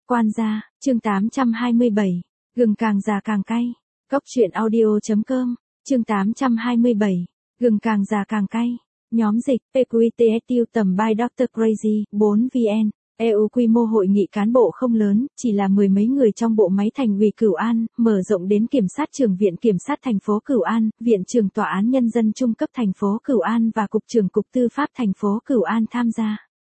Quan gia, chương 827, gừng càng già càng cay. Cốc truyện audio.com, chương 827, gừng càng già càng cay. Nhóm dịch, PQTSU tầm by Dr. Crazy, 4 VN. EU quy mô hội nghị cán bộ không lớn, chỉ là mười mấy người trong bộ máy thành ủy Cửu An, mở rộng đến kiểm sát trưởng viện kiểm sát thành phố Cửu An, viện trưởng tòa án nhân dân trung cấp thành phố Cửu An và cục trưởng cục tư pháp thành phố Cửu An tham gia.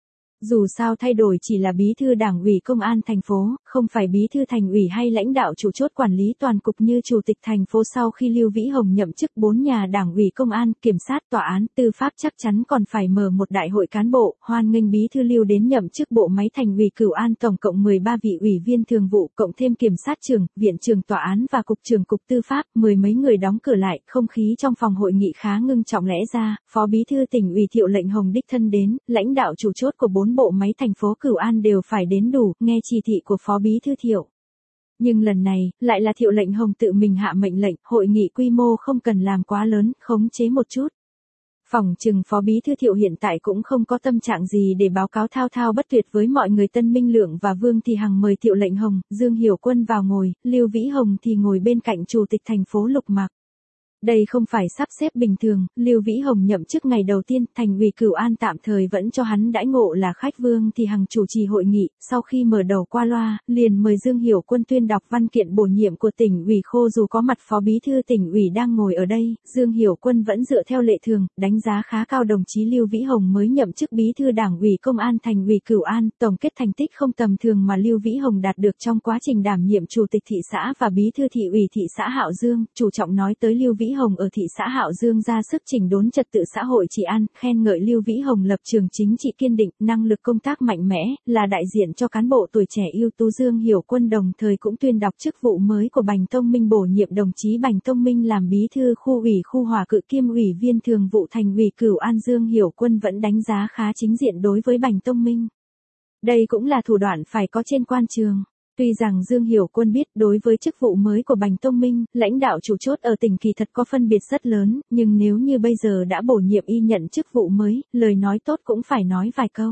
Dù sao thay đổi chỉ là bí thư đảng ủy công an thành phố, không phải bí thư thành ủy hay lãnh đạo chủ chốt quản lý toàn cục như chủ tịch thành phố sau khi Lưu Vĩ Hồng nhậm chức 4 nhà đảng ủy công an, kiểm sát, tòa án, tư pháp chắc chắn còn phải mở một đại hội cán bộ, hoan nghênh bí thư Lưu đến nhậm chức bộ máy thành ủy Cửu An tổng cộng 13 vị ủy viên thường vụ, cộng thêm kiểm sát trưởng, viện trưởng tòa án và cục trưởng cục tư pháp, mười mấy người đóng cửa lại, không khí trong phòng hội nghị khá ngưng trọng. Lẽ ra, phó bí thư tỉnh ủy Thiệu Lệnh Hồng đích thân đến, lãnh đạo chủ chốt của 4 bộ máy thành phố Cửu An đều phải đến đủ, nghe chỉ thị của phó bí thư Thiệu. Nhưng lần này, lại là Thiệu Lệnh Hồng tự mình hạ mệnh lệnh, hội nghị quy mô không cần làm quá lớn, khống chế một chút. Phỏng chừng phó bí thư Thiệu hiện tại cũng không có tâm trạng gì để báo cáo thao thao bất tuyệt với mọi người. Tân Minh Lượng và Vương Thị Hằng mời Thiệu Lệnh Hồng, Dương Hiểu Quân vào ngồi, Lưu Vĩ Hồng thì ngồi bên cạnh chủ tịch thành phố Lục Mạc. Đây không phải sắp xếp bình thường, Lưu Vĩ Hồng nhậm chức ngày đầu tiên, thành ủy Cửu An tạm thời vẫn cho hắn đãi ngộ là khách. Vương Thị Hằng chủ trì hội nghị, sau khi mở đầu qua loa, liền mời Dương Hiểu Quân tuyên đọc văn kiện bổ nhiệm của tỉnh ủy khô. Dù có mặt phó bí thư tỉnh ủy đang ngồi ở đây, Dương Hiểu Quân vẫn dựa theo lệ thường, đánh giá khá cao đồng chí Lưu Vĩ Hồng mới nhậm chức bí thư đảng ủy công an thành ủy Cửu An, tổng kết thành tích không tầm thường mà Lưu Vĩ Hồng đạt được trong quá trình đảm nhiệm chủ tịch thị xã và bí thư thị ủy thị xã Hạo Dương. Chủ trọng nói tới Lưu Vĩ Hồng ở thị xã Hạo Dương ra sức chỉnh đốn trật tự xã hội trị an, khen ngợi Lưu Vĩ Hồng lập trường chính trị kiên định, năng lực công tác mạnh mẽ, là đại diện cho cán bộ tuổi trẻ ưu tú. Dương Hiểu Quân đồng thời cũng tuyên đọc chức vụ mới của Bành Tông Minh, bổ nhiệm đồng chí Bành Tông Minh làm bí thư khu ủy khu Hòa Cự kiêm ủy viên thường vụ thành ủy Cửu An. Dương Hiểu Quân vẫn đánh giá khá chính diện đối với Bành Tông Minh. Đây cũng là thủ đoạn phải có trên quan trường. Tuy rằng Dương Hiểu Quân biết đối với chức vụ mới của Bành Tông Minh, lãnh đạo chủ chốt ở tỉnh kỳ thật có phân biệt rất lớn, nhưng nếu như bây giờ đã bổ nhiệm y nhận chức vụ mới, lời nói tốt cũng phải nói vài câu.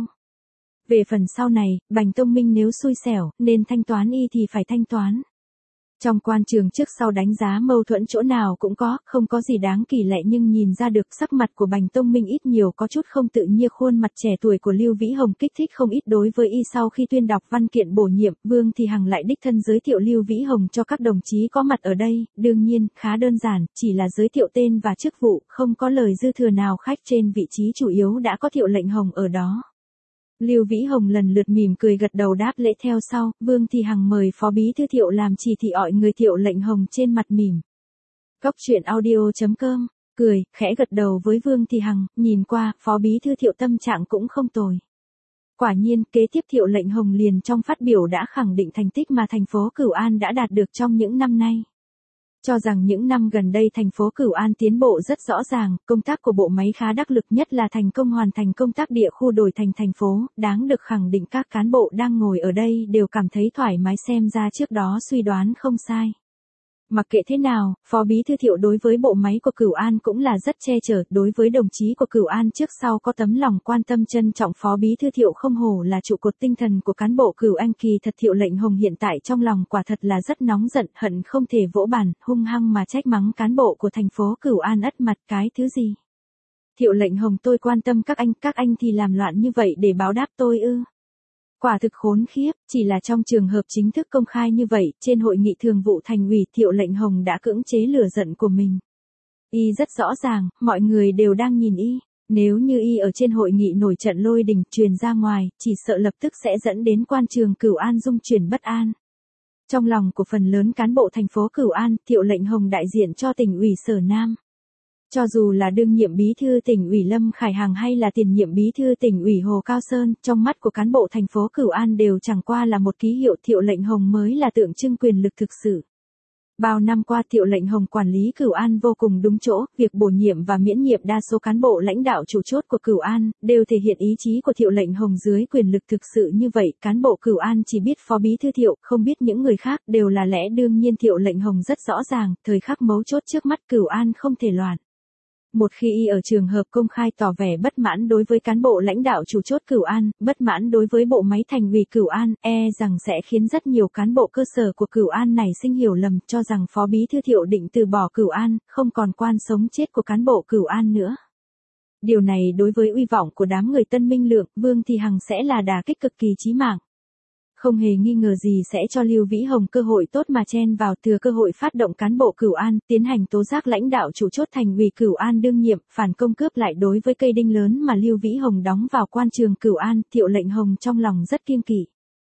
Về phần sau này, Bành Tông Minh nếu xui xẻo, nên thanh toán y thì phải thanh toán. Trong quan trường trước sau đánh giá mâu thuẫn chỗ nào cũng có, không có gì đáng kỳ lạ, nhưng nhìn ra được sắc mặt của Bành Tông Minh ít nhiều có chút không tự nhiên. Khuôn mặt trẻ tuổi của Lưu Vĩ Hồng kích thích không ít đối với y. Sau khi tuyên đọc văn kiện bổ nhiệm, Vương Thị Hằng lại đích thân giới thiệu Lưu Vĩ Hồng cho các đồng chí có mặt ở đây, đương nhiên, khá đơn giản, chỉ là giới thiệu tên và chức vụ, không có lời dư thừa nào. Khách trên vị trí chủ yếu đã có Thiệu Lệnh Hồng ở đó. Lưu Vĩ Hồng lần lượt mỉm cười gật đầu đáp lễ. Theo sau, Vương Thị Hằng mời phó bí thư Thiệu làm chỉ thị ọi người. Thiệu Lệnh Hồng trên mặt mỉm. Cốc truyện audio.com, cười, khẽ gật đầu với Vương Thị Hằng, nhìn qua, phó bí thư Thiệu tâm trạng cũng không tồi. Quả nhiên, kế tiếp Thiệu Lệnh Hồng liền trong phát biểu đã khẳng định thành tích mà thành phố Cửu An đã đạt được trong những năm nay. Cho rằng những năm gần đây thành phố Cửu An tiến bộ rất rõ ràng, công tác của bộ máy khá đắc lực, nhất là thành công hoàn thành công tác địa khu đổi thành thành phố, đáng được khẳng định. Các cán bộ đang ngồi ở đây đều cảm thấy thoải mái, xem ra trước đó suy đoán không sai. Mặc kệ thế nào, phó bí thư Thiệu đối với bộ máy của Cửu An cũng là rất che chở, đối với đồng chí của Cửu An trước sau có tấm lòng quan tâm trân trọng. Phó bí thư Thiệu không hổ là trụ cột tinh thần của cán bộ Cửu An. Kỳ thật Thiệu Lệnh Hồng hiện tại trong lòng quả thật là rất nóng giận, hận không thể vỗ bàn, hung hăng mà trách mắng cán bộ của thành phố Cửu An ất mặt cái thứ gì. Thiệu Lệnh Hồng, tôi quan tâm các anh thì làm loạn như vậy để báo đáp tôi ư? Quả thực khốn khiếp. Chỉ là trong trường hợp chính thức công khai như vậy, trên hội nghị thường vụ thành ủy, Thiệu Lệnh Hồng đã cưỡng chế lửa giận của mình. Y rất rõ ràng, mọi người đều đang nhìn y. Nếu như y ở trên hội nghị nổi trận lôi đình truyền ra ngoài, chỉ sợ lập tức sẽ dẫn đến quan trường Cửu An rung chuyển bất an. Trong lòng của phần lớn cán bộ thành phố Cửu An, Thiệu Lệnh Hồng đại diện cho tỉnh ủy Sở Nam. Cho dù là đương nhiệm bí thư tỉnh ủy Lâm Khải Hằng hay là tiền nhiệm bí thư tỉnh ủy Hồ Cao Sơn, trong mắt của cán bộ thành phố Cửu An đều chẳng qua là một ký hiệu. Thiệu Lệnh Hồng mới là tượng trưng quyền lực thực sự. Bao năm qua Thiệu Lệnh Hồng quản lý Cửu An vô cùng đúng chỗ, việc bổ nhiệm và miễn nhiệm đa số cán bộ lãnh đạo chủ chốt của Cửu An, đều thể hiện ý chí của Thiệu Lệnh Hồng dưới quyền lực thực sự như vậy. Cán bộ Cửu An chỉ biết phó bí thư Thiệu, không biết những người khác, đều là lẽ đương nhiên. Thiệu Lệnh Hồng rất rõ ràng, thời khắc mấu chốt trước mắt Cửu An không thể loạn. Một khi y ở trường hợp công khai tỏ vẻ bất mãn đối với cán bộ lãnh đạo chủ chốt Cửu An, bất mãn đối với bộ máy thành ủy Cửu An, rằng sẽ khiến rất nhiều cán bộ cơ sở của Cửu An nảy sinh hiểu lầm cho rằng Phó Bí thư Thiệu định từ bỏ Cửu An, không còn quan sống chết của cán bộ Cửu An nữa. Điều này đối với uy vọng của đám người Tân Minh Lượng, Vương Thị Hằng sẽ là đả kích cực kỳ chí mạng. Không hề nghi ngờ gì sẽ cho Lưu Vĩ Hồng cơ hội tốt mà chen vào, thừa cơ hội phát động cán bộ Cửu An, tiến hành tố giác lãnh đạo chủ chốt thành ủy Cửu An đương nhiệm, phản công cướp lại đối với cây đinh lớn mà Lưu Vĩ Hồng đóng vào quan trường Cửu An. Thiệu Lệnh Hồng trong lòng rất kiêng kỵ.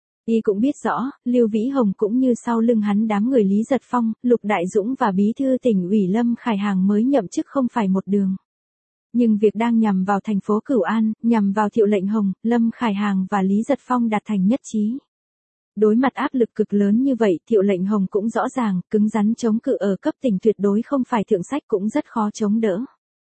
Y cũng biết rõ, Lưu Vĩ Hồng cũng như sau lưng hắn đám người Lý Giật Phong, Lục Đại Dũng và Bí thư Tỉnh ủy Lâm Khải Hàng mới nhậm chức không phải một đường. Nhưng việc đang nhằm vào thành phố Cửu An, nhằm vào Thiệu Lệnh Hồng, Lâm Khải Hàng và Lý Giật Phong đạt thành nhất trí. Đối mặt áp lực cực lớn như vậy, Thiệu Lệnh Hồng cũng rõ ràng, cứng rắn chống cự ở cấp tỉnh tuyệt đối không phải thượng sách cũng rất khó chống đỡ.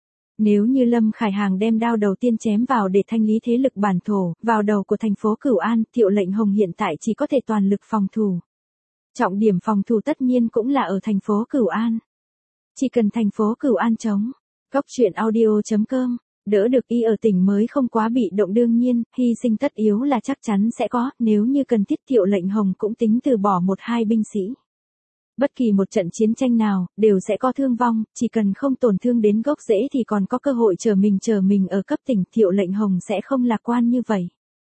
Nếu như Lâm Khải Hàng đem đao đầu tiên chém vào để thanh lý thế lực bản thổ, vào đầu của thành phố Cửu An, Thiệu Lệnh Hồng hiện tại chỉ có thể toàn lực phòng thủ. Trọng điểm phòng thủ tất nhiên cũng là ở thành phố Cửu An. Chỉ cần thành phố Cửu An chống, Goctruyện.audio.com đỡ được y ở tỉnh mới không quá bị động, đương nhiên, hy sinh tất yếu là chắc chắn sẽ có, nếu như cần thiết Thiệu Lệnh Hồng cũng tính từ bỏ 1-2 binh sĩ. Bất kỳ một trận chiến tranh nào, đều sẽ có thương vong, chỉ cần không tổn thương đến gốc rễ thì còn có cơ hội chờ mình ở cấp tỉnh, Thiệu Lệnh Hồng sẽ không lạc quan như vậy.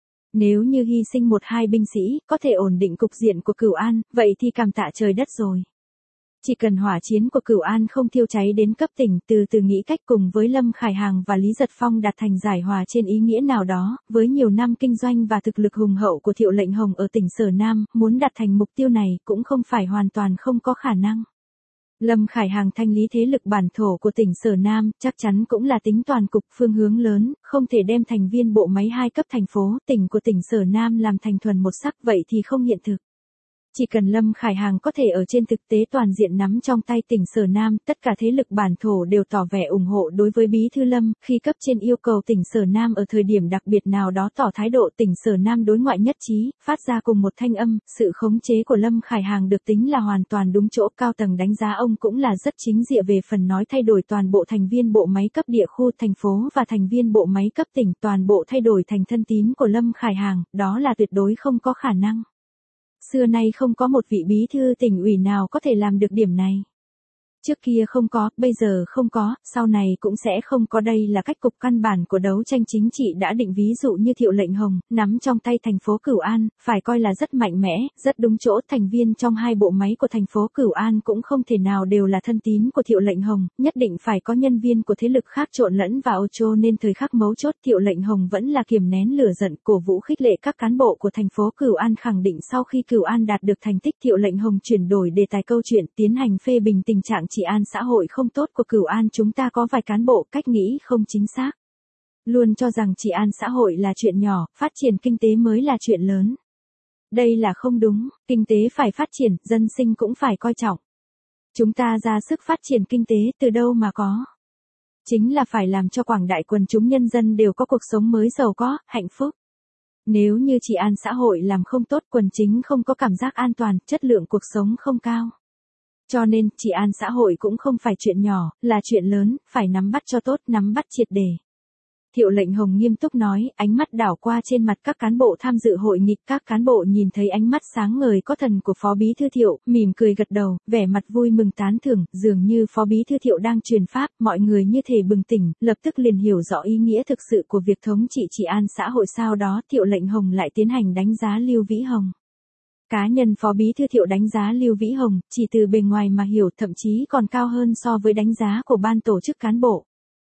Nếu như hy sinh 1-2 binh sĩ, có thể ổn định cục diện của Cửu An, vậy thì cảm tạ trời đất rồi. Chỉ cần hỏa chiến của Cửu An không thiêu cháy đến cấp tỉnh, từ từ nghĩ cách cùng với Lâm Khải Hàng và Lý Giật Phong đạt thành giải hòa trên ý nghĩa nào đó, với nhiều năm kinh doanh và thực lực hùng hậu của Thiệu Lệnh Hồng ở tỉnh Sở Nam, muốn đạt thành mục tiêu này cũng không phải hoàn toàn không có khả năng. Lâm Khải Hàng thanh lý thế lực bản thổ của tỉnh Sở Nam, chắc chắn cũng là tính toàn cục phương hướng lớn, không thể đem thành viên bộ máy 2 cấp thành phố, tỉnh của tỉnh Sở Nam làm thành thuần một sắc, vậy thì không hiện thực. Chỉ cần Lâm Khải Hàng có thể ở trên thực tế toàn diện nắm trong tay tỉnh Sở Nam, tất cả thế lực bản thổ đều tỏ vẻ ủng hộ đối với Bí thư Lâm, khi cấp trên yêu cầu tỉnh Sở Nam ở thời điểm đặc biệt nào đó tỏ thái độ, tỉnh Sở Nam đối ngoại nhất trí, phát ra cùng một thanh âm, sự khống chế của Lâm Khải Hàng được tính là hoàn toàn đúng chỗ, cao tầng đánh giá ông cũng là rất chính diện về phần nói thay đổi toàn bộ thành viên bộ máy cấp địa khu thành phố và thành viên bộ máy cấp tỉnh, toàn bộ thay đổi thành thân tín của Lâm Khải Hàng, đó là tuyệt đối không có khả năng. Xưa nay không có một vị bí thư tỉnh ủy nào có thể làm được điểm này. Trước kia không có, bây giờ không có, sau này cũng sẽ không có, đây là cách cục căn bản của đấu tranh chính trị đã định. Ví dụ như Thiệu Lệnh Hồng, nắm trong tay thành phố Cửu An, phải coi là rất mạnh mẽ, rất đúng chỗ, thành viên trong 2 bộ máy của thành phố Cửu An cũng không thể nào đều là thân tín của Thiệu Lệnh Hồng, nhất định phải có nhân viên của thế lực khác trộn lẫn vào, cho nên thời khắc mấu chốt Thiệu Lệnh Hồng vẫn là kiềm nén lửa giận, cổ vũ khích lệ các cán bộ của thành phố Cửu An, khẳng định sau khi Cửu An đạt được thành tích, Thiệu Lệnh Hồng chuyển đổi đề tài câu chuyện, tiến hành phê bình tình trạng trị an xã hội không tốt của Cửu An. Chúng ta có vài cán bộ cách nghĩ không chính xác, luôn cho rằng trị an xã hội là chuyện nhỏ, phát triển kinh tế mới là chuyện lớn. Đây là không đúng, kinh tế phải phát triển, dân sinh cũng phải coi trọng. Chúng ta ra sức phát triển kinh tế từ đâu mà có? Chính là phải làm cho quảng đại quần chúng nhân dân đều có cuộc sống mới giàu có, hạnh phúc. Nếu như trị an xã hội làm không tốt, quần chính không có cảm giác an toàn, chất lượng cuộc sống không cao. Cho nên, trị an xã hội cũng không phải chuyện nhỏ, là chuyện lớn, phải nắm bắt cho tốt, nắm bắt triệt để. Thiệu Lệnh Hồng nghiêm túc nói, ánh mắt đảo qua trên mặt các cán bộ tham dự hội nghị, các cán bộ nhìn thấy ánh mắt sáng ngời có thần của Phó Bí thư Thiệu, mỉm cười gật đầu, vẻ mặt vui mừng tán thưởng, dường như Phó Bí thư Thiệu đang truyền pháp, mọi người như thể bừng tỉnh, lập tức liền hiểu rõ ý nghĩa thực sự của việc thống trị trị an xã hội. Sau đó, Thiệu Lệnh Hồng lại tiến hành đánh giá Lưu Vĩ Hồng. Cá nhân Phó Bí thư Thiệu đánh giá Lưu Vĩ Hồng, chỉ từ bề ngoài mà hiểu, thậm chí còn cao hơn so với đánh giá của ban tổ chức cán bộ.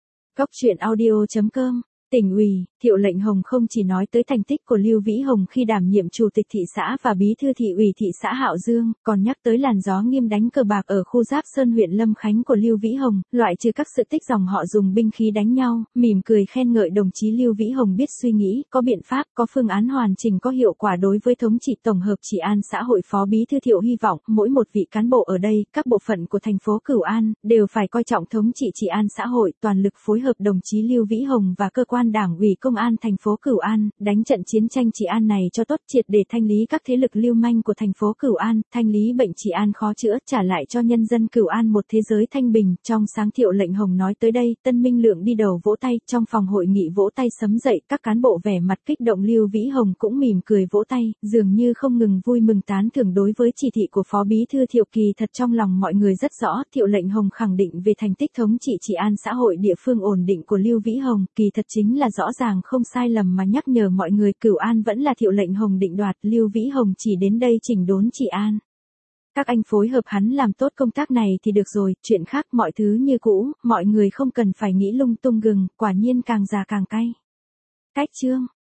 Goctruyện.audio.com Tỉnh ủy, Thiệu Lệnh Hồng không chỉ nói tới thành tích của Lưu Vĩ Hồng khi đảm nhiệm chủ tịch thị xã và bí thư thị ủy thị xã Hạo Dương, còn nhắc tới làn gió nghiêm đánh cờ bạc ở khu Giáp Sơn huyện Lâm Khánh của Lưu Vĩ Hồng, loại trừ các sự tích dòng họ dùng binh khí đánh nhau, mỉm cười khen ngợi đồng chí Lưu Vĩ Hồng biết suy nghĩ, có biện pháp, có phương án hoàn chỉnh, có hiệu quả đối với thống trị tổng hợp trị an xã hội. Phó Bí thư Thiệu hy vọng mỗi một vị cán bộ ở đây, các bộ phận của thành phố Cửu An đều phải coi trọng thống trị trị an xã hội, toàn lực phối hợp đồng chí Lưu Vĩ Hồng và cơ quan đảng ủy công công an thành phố Cửu An, đánh trận chiến tranh trị an này cho tốt, triệt để thanh lý các thế lực lưu manh của thành phố Cửu An, thanh lý bệnh trị an khó chữa, trả lại cho nhân dân Cửu An một thế giới thanh bình. Trong sáng Thiệu Lệnh Hồng nói tới đây, Tân Minh Lượng đi đầu vỗ tay, trong phòng hội nghị vỗ tay sấm dậy, các cán bộ vẻ mặt kích động, Lưu Vĩ Hồng cũng mỉm cười vỗ tay, dường như không ngừng vui mừng tán thưởng đối với chỉ thị của Phó Bí thư Thiệu. Kỳ thật trong lòng mọi người rất rõ, Thiệu Lệnh Hồng khẳng định về thành tích thống trị trị an xã hội địa phương ổn định của Lưu Vĩ Hồng, kỳ thật chính là rõ ràng không sai lầm mà nhắc nhở mọi người Cửu An vẫn là Thiệu Lệnh Hồng định đoạt, Lưu Vĩ Hồng chỉ đến đây chỉnh đốn trị an. Các anh phối hợp hắn làm tốt công tác này thì được rồi, chuyện khác mọi thứ như cũ, mọi người không cần phải nghĩ lung tung. Gừng, quả nhiên càng già càng cay. Cách chương